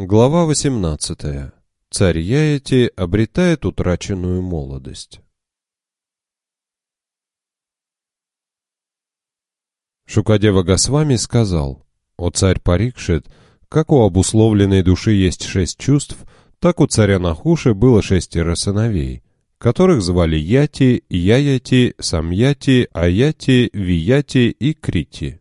Глава 18. Царь Яети обретает утраченную молодость. Шукадева Госвами сказал: «О царь Парикшит, как у обусловленной души есть 6 чувств, так у царя Нахуши было 6 сыновей, которых звали Яти, Яяти, Самьяти, Аяти, Вияти и Крити.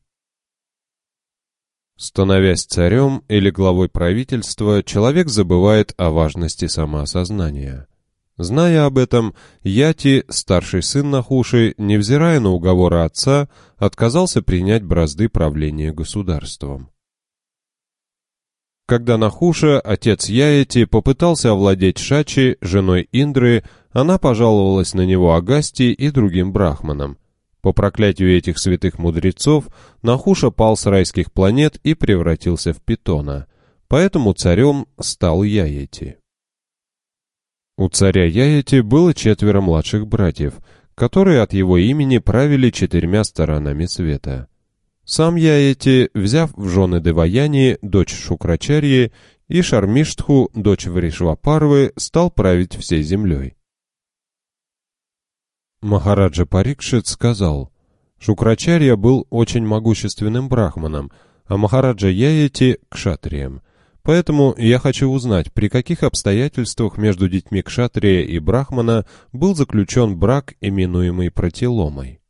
Становясь царем или главой правительства, человек забывает о важности самоосознания. Зная об этом, Яти, старший сын Нахуши, невзирая на уговоры отца, отказался принять бразды правления государством. Когда Нахуша, отец Яети, попытался овладеть Шачи, женой Индры, она пожаловалась на него Агасти и другим брахманам. По проклятию этих святых мудрецов, Нахуша пал с райских планет и превратился в питона, поэтому царем стал Яети. У царя Яети было 4 младших братьев, которые от его имени правили 4 сторонами света. Сам Яети, взяв в жены Деваяни, дочь Шукрачарьи, и Шармиштху, дочь Вришвапарвы, стал править всей землей. Махараджа Парикшит сказал: «Шукрачарья был очень могущественным брахманом, а Махараджа Яети — кшатрием. Поэтому я хочу узнать, при каких обстоятельствах между детьми кшатрия и брахмана был заключен брак, именуемый пратиломой».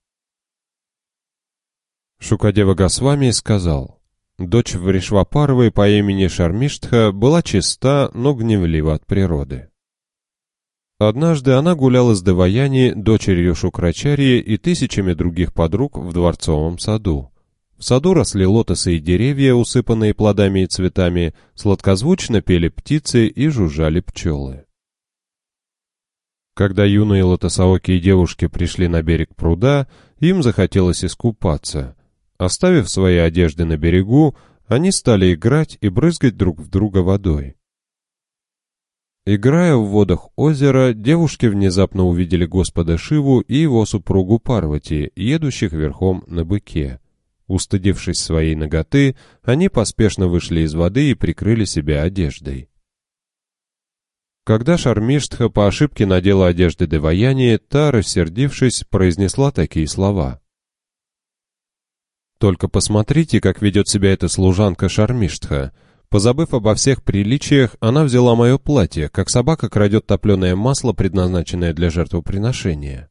Шукадева Госвами сказал: «Дочь Вришвапарвы по имени Шармиштха была чиста, но гневлива от природы. Однажды она гуляла с Деваяни, дочерью Шукрачарьи, и тысячами других подруг в дворцовом саду. В саду росли лотосы и деревья, усыпанные плодами и цветами, сладкозвучно пели птицы и жужжали пчелы. Когда юные лотосоокие девушки пришли на берег пруда, им захотелось искупаться. Оставив свои одежды на берегу, они стали играть и брызгать друг в друга водой. Играя в водах озера, девушки внезапно увидели Господа Шиву и его супругу Парвати, едущих верхом на быке. Устыдившись своей наготы, они поспешно вышли из воды и прикрыли себя одеждой. Когда Шармиштха по ошибке надела одежды Деваяни, та, рассердившись, произнесла такие слова: «Только посмотрите, как ведет себя эта служанка Шармиштха. Позабыв обо всех приличиях, она взяла мое платье, как собака крадет топленое масло, предназначенное для жертвоприношения».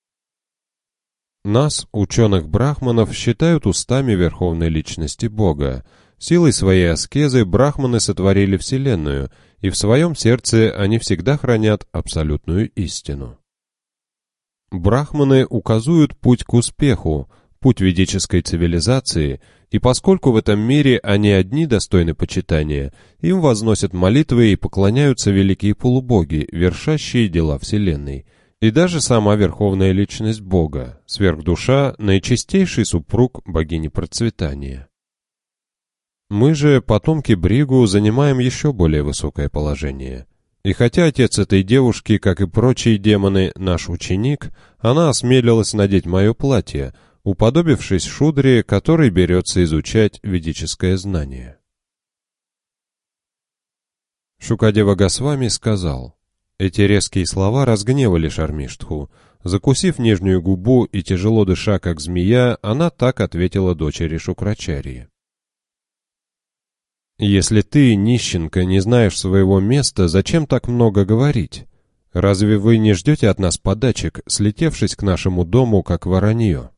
Нас, ученых-брахманов, считают устами верховной личности Бога. Силой своей аскезы брахманы сотворили Вселенную, и в своем сердце они всегда хранят абсолютную истину. Брахманы указывают путь к успеху, путь ведической цивилизации, и поскольку в этом мире они одни достойны почитания, им возносят молитвы и поклоняются великие полубоги, вершащие дела Вселенной, и даже сама верховная личность Бога, сверхдуша, наичистейший супруг богини процветания. Мы же, потомки Бригу, занимаем еще более высокое положение. И хотя отец этой девушки, как и прочие демоны, наш ученик, она осмелилась надеть мое платье, уподобившись Шудре, который берется изучать ведическое знание. Шукадева Госвами сказал: эти резкие слова разгневали Шармиштху. Закусив нижнюю губу и тяжело дыша, как змея, она так ответила дочери Шукрачарьи: «Если ты, нищенка, не знаешь своего места, зачем так много говорить? Разве вы не ждете от нас подачек, слетевшись к нашему дому, как воронье?»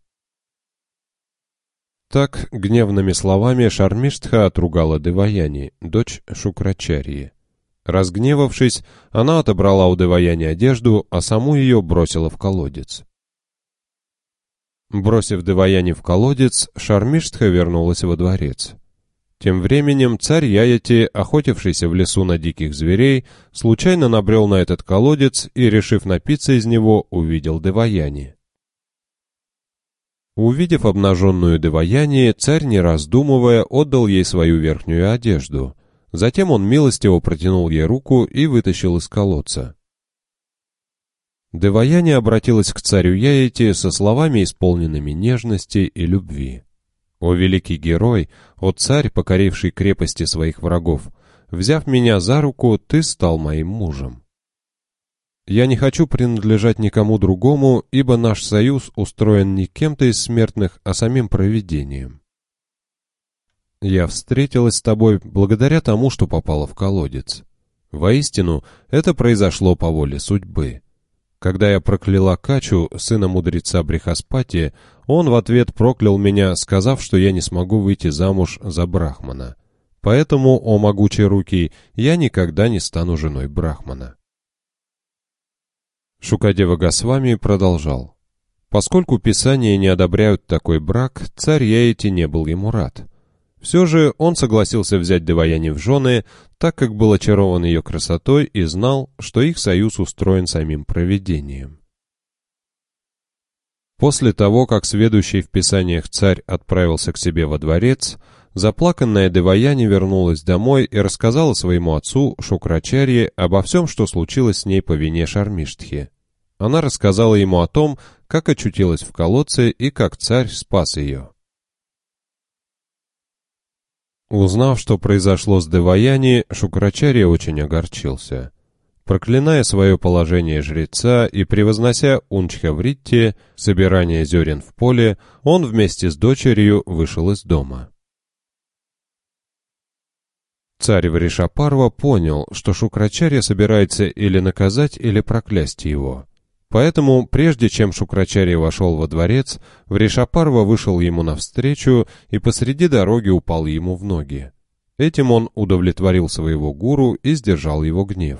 Так гневными словами Шармиштха отругала Деваяни, дочь Шукрачарьи. Разгневавшись, она отобрала у Деваяни одежду, а саму ее бросила в колодец. Бросив Деваяни в колодец, Шармиштха вернулась во дворец. Тем временем царь Яети, охотившийся в лесу на диких зверей, случайно набрел на этот колодец и, решив напиться из него, увидел Деваяни. Увидев обнаженную Деваяни, царь, не раздумывая, отдал ей свою верхнюю одежду. Затем он милостиво протянул ей руку и вытащил из колодца. Деваяни обратилась к царю Яети со словами, исполненными нежности и любви. «О великий герой, о царь, покоривший крепости своих врагов! Взяв меня за руку, ты стал моим мужем. Я не хочу принадлежать никому другому, ибо наш союз устроен не кем-то из смертных, а самим провидением. Я встретилась с тобой благодаря тому, что попала в колодец. Воистину, это произошло по воле судьбы. Когда я прокляла Качу, сына мудреца Брихаспати, он в ответ проклял меня, сказав, что я не смогу выйти замуж за брахмана. Поэтому, о могучие руки, я никогда не стану женой брахмана. Шукадева Госвами продолжал. Поскольку писания не одобряют такой брак, царь Яяти не был ему рад. Все же он согласился взять Деваяни в жены, так как был очарован ее красотой и знал, что их союз устроен самим провидением. После того, как сведущий в писаниях царь отправился к себе во дворец, заплаканная Деваяни вернулась домой и рассказала своему отцу Шукрачарье обо всем, что случилось с ней по вине Шармиштхи. Она рассказала ему о том, как очутилась в колодце и как царь спас ее. Узнав, что произошло с Деваяни, Шукрачарья очень огорчился. Проклиная свое положение жреца и превознося Унчхавритти, собирание зерен в поле, он вместе с дочерью вышел из дома. Царь Вришапарва понял, что Шукрачарья собирается или наказать, или проклясть его. Поэтому, прежде чем Шукрачарья вошел во дворец, Вришапарва вышел ему навстречу и посреди дороги упал ему в ноги. Этим он удовлетворил своего гуру и сдержал его гнев.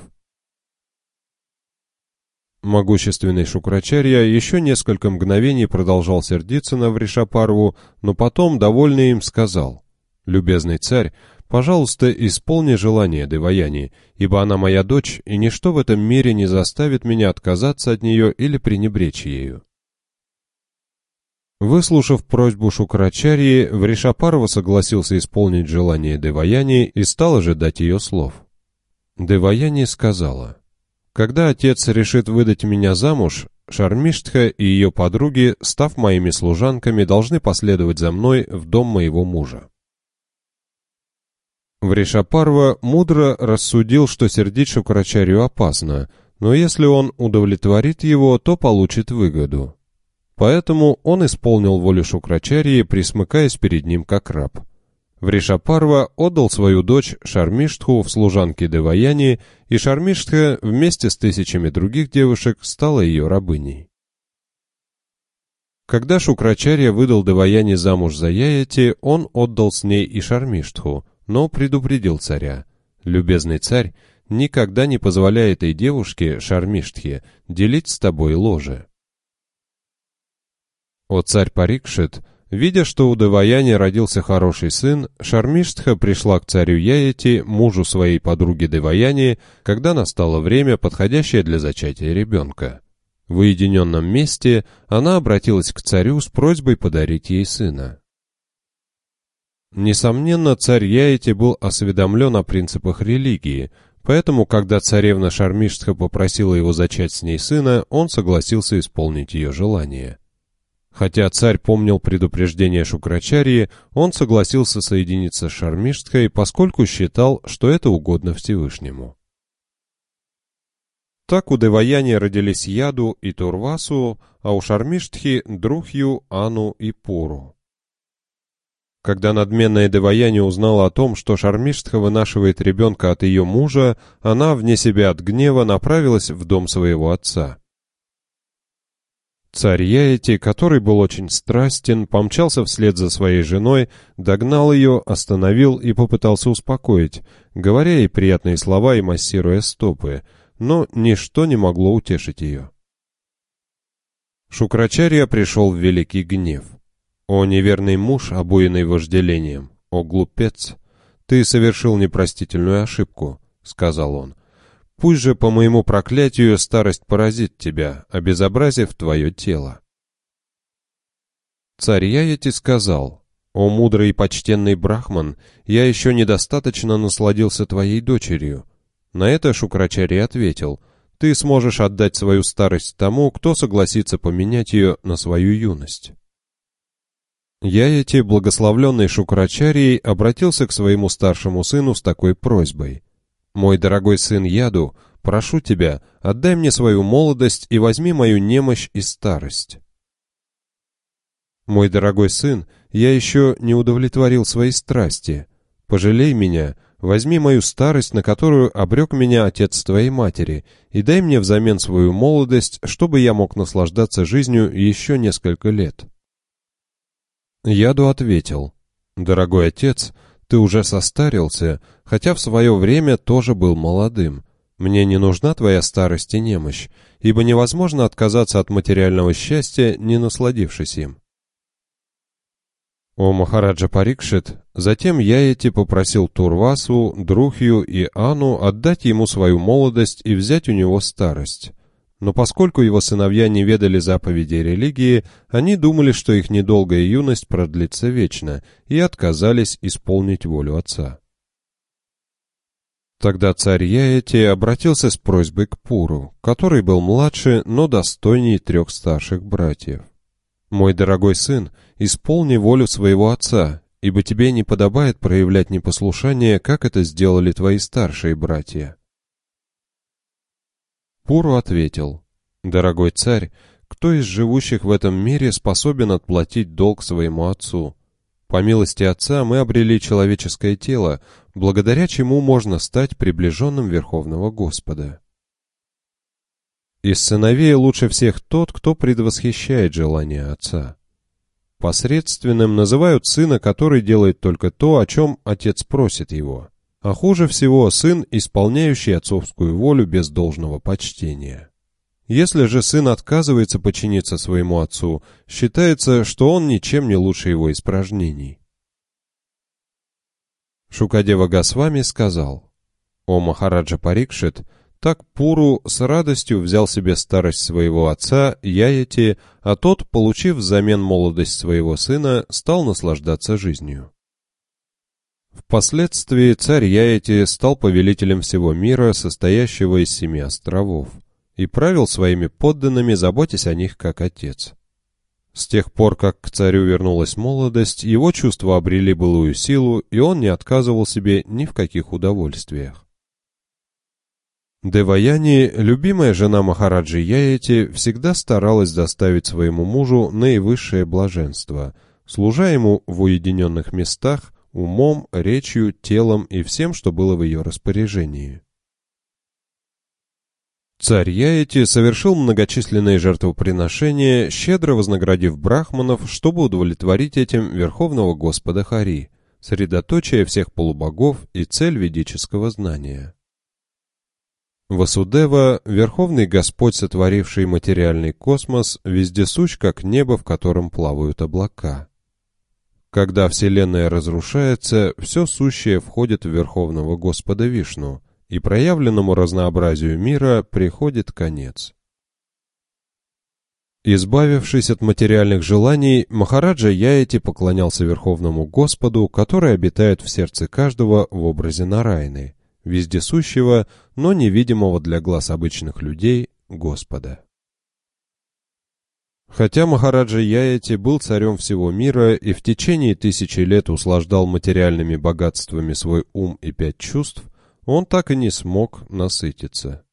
Могущественный Шукрачарья еще несколько мгновений продолжал сердиться на Вришапарву, но потом, довольный им, сказал: «Любезный царь, пожалуйста, исполни желание Деваяни, ибо она моя дочь, и ничто в этом мире не заставит меня отказаться от нее или пренебречь ею». Выслушав просьбу Шукрачарьи, Вришапарва согласился исполнить желание Деваяни и стал ожидать ее слов. Деваяни сказала: «Когда отец решит выдать меня замуж, Шармиштха и ее подруги, став моими служанками, должны последовать за мной в дом моего мужа». Вришапарва мудро рассудил, что сердить Шукрачарью опасно, но если он удовлетворит его, то получит выгоду. Поэтому он исполнил волю Шукрачарьи, присмыкаясь перед ним как раб. Вришапарва отдал свою дочь Шармиштху в служанки Деваяни, и Шармиштха вместе с тысячами других девушек стала ее рабыней. Когда Шукрачарья выдал Деваяни замуж за Яяти, он отдал с ней и Шармиштху, но предупредил царя: «Любезный царь, никогда не позволяй этой девушке, Шармиштхе, делить с тобой ложе». О царь Парикшит, видя, что у Деваяни родился хороший сын, Шармиштха пришла к царю Яяти, мужу своей подруги Деваяни, когда настало время, подходящее для зачатия ребенка. В уединенном месте она обратилась к царю с просьбой подарить ей сына. Несомненно, царь Яяти был осведомлен о принципах религии, поэтому, когда царевна Шармиштха попросила его зачать с ней сына, он согласился исполнить ее желание. Хотя царь помнил предупреждение Шукрачарьи, он согласился соединиться с Шармиштхой, поскольку считал, что это угодно Всевышнему. Так у Деваяни родились Яду и Турвасу, а у Шармиштхи — Друхью, Ану и Пуру. Когда надменная Деваяни узнала о том, что Шармиштха вынашивает ребенка от ее мужа, она, вне себя от гнева, направилась в дом своего отца. Царь Яяти, который был очень страстен, помчался вслед за своей женой, догнал ее, остановил и попытался успокоить, говоря ей приятные слова и массируя стопы, но ничто не могло утешить ее. Шукрачарья пришел в великий гнев. «О неверный муж, обуянный вожделением! О глупец! Ты совершил непростительную ошибку», — сказал он. «Пусть же по моему проклятию старость поразит тебя, обезобразив твое тело». Царь Яяти сказал: «О мудрый и почтенный брахман, я еще недостаточно насладился твоей дочерью». На это Шукрачарья ответил: «Ты сможешь отдать свою старость тому, кто согласится поменять ее на свою юность». Яяти, благословленный Шукрачарьей, обратился к своему старшему сыну с такой просьбой. «Мой дорогой сын Яду, прошу тебя, отдай мне свою молодость и возьми мою немощь и старость». «Мой дорогой сын, я еще не удовлетворил свои страсти. Пожалей меня, возьми мою старость, на которую обрек меня отец твоей матери, и дай мне взамен свою молодость, чтобы я мог наслаждаться жизнью еще несколько лет». Яду ответил: «Дорогой отец, ты уже состарился, хотя в свое время тоже был молодым. Мне не нужна твоя старость и немощь, ибо невозможно отказаться от материального счастья, не насладившись им». О Махараджа Парикшит, затем Яяти попросил Турвасу, Друхью и Ану отдать ему свою молодость и взять у него старость. Но поскольку его сыновья не ведали заповедей религии, они думали, что их недолгая юность продлится вечно, и отказались исполнить волю отца. Тогда царь Яяти обратился с просьбой к Пуру, который был младше, но достойней 3 старших братьев. «Мой дорогой сын, исполни волю своего отца, ибо тебе не подобает проявлять непослушание, как это сделали твои старшие братья». Пуру ответил: «Дорогой царь, кто из живущих в этом мире способен отплатить долг своему отцу? По милости отца мы обрели человеческое тело, благодаря чему можно стать приближенным Верховного Господа. Из сыновей лучше всех тот, кто предвосхищает желание отца. Посредственным называют сына, который делает только то, о чем отец просит его. А хуже всего сын, исполняющий отцовскую волю без должного почтения. Если же сын отказывается подчиниться своему отцу, считается, что он ничем не лучше его испражнений». Шукадева Госвами сказал: «О Махараджа Парикшит, так Пуру с радостью взял себе старость своего отца Яяти, а тот, получив взамен молодость своего сына, стал наслаждаться жизнью». Впоследствии царь Яяти стал повелителем всего мира, состоящего из 7 островов, и правил своими подданными, заботясь о них как отец. С тех пор, как к царю вернулась молодость, его чувства обрели былую силу, и он не отказывал себе ни в каких удовольствиях. Деваяни, любимая жена Махараджи Яяти, всегда старалась доставить своему мужу наивысшее блаженство, служа ему в уединенных местах, умом, речью, телом и всем, что было в ее распоряжении. Царь Яяти совершил многочисленные жертвоприношения, щедро вознаградив брахманов, чтобы удовлетворить этим Верховного Господа Хари, средоточие всех полубогов и цель ведического знания. Васудева, Верховный Господь, сотворивший материальный космос, вездесущ, как небо, в котором плавают облака. Когда Вселенная разрушается, все сущее входит в Верховного Господа Вишну, и проявленному разнообразию мира приходит конец. Избавившись от материальных желаний, Махараджа Яяти поклонялся Верховному Господу, который обитает в сердце каждого в образе Нараяны, вездесущего, но невидимого для глаз обычных людей Господа. Хотя Махараджа Яяти был царем всего мира и в течение 1000 лет услаждал материальными богатствами свой ум и 5 чувств, он так и не смог насытиться.